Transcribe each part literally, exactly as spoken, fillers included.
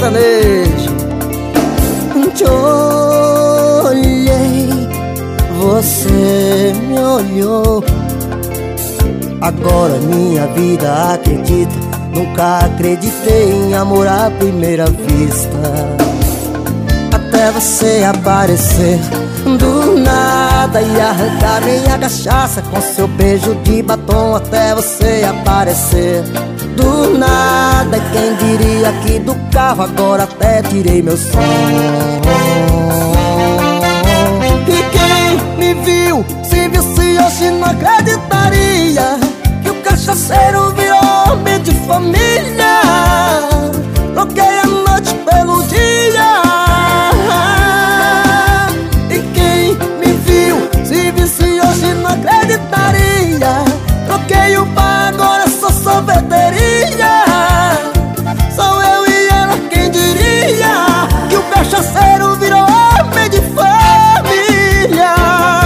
sertanejo. Te olhei, você me olhou. Agora minha vida acredita. Nunca acreditei em amor à primeira vista. Até você aparecer do nada e arrancar minha cachaça com seu beijo de batom. Até você aparecer do nada, quem diria que do carro agora até tirei meu som. E quem me viu, se visse hoje não acreditaria que o cachaceiro virou homem de família. Troquei a noite pelo dia. E quem me viu, se visse hoje não acreditaria. Troquei o bar, agora sou sorveteria. Sou eu e ela, quem diria que o cachaceiro virou homem de família.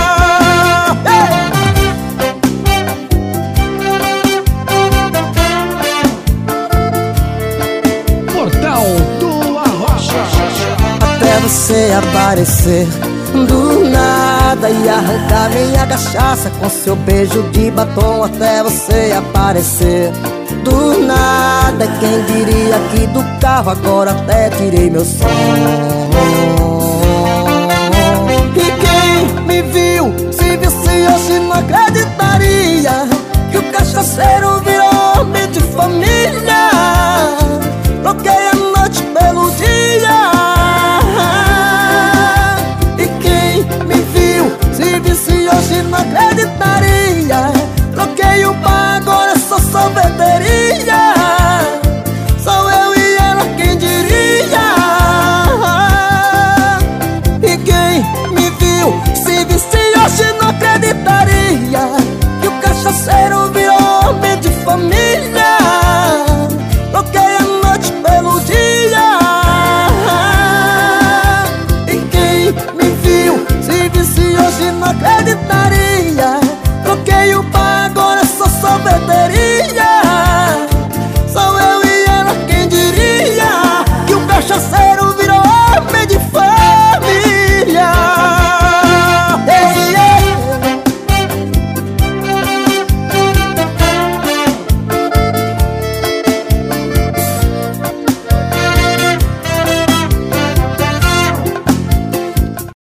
Portal do Arrocha. Até você aparecer do nada e arrancar minha cachaça com seu beijo de batom. Até você aparecer do nada, quem diria que do carro agora até tirei meu som. E quem me viu, se visse hoje não acredita